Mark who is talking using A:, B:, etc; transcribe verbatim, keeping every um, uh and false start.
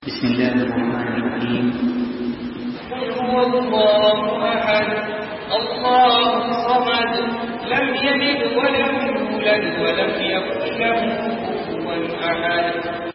A: بسم الله الرحمن الرحيم.
B: قل هو الله أحد الله الصمد لم يلد ولم يولد ولم يكن له كفوا أحد.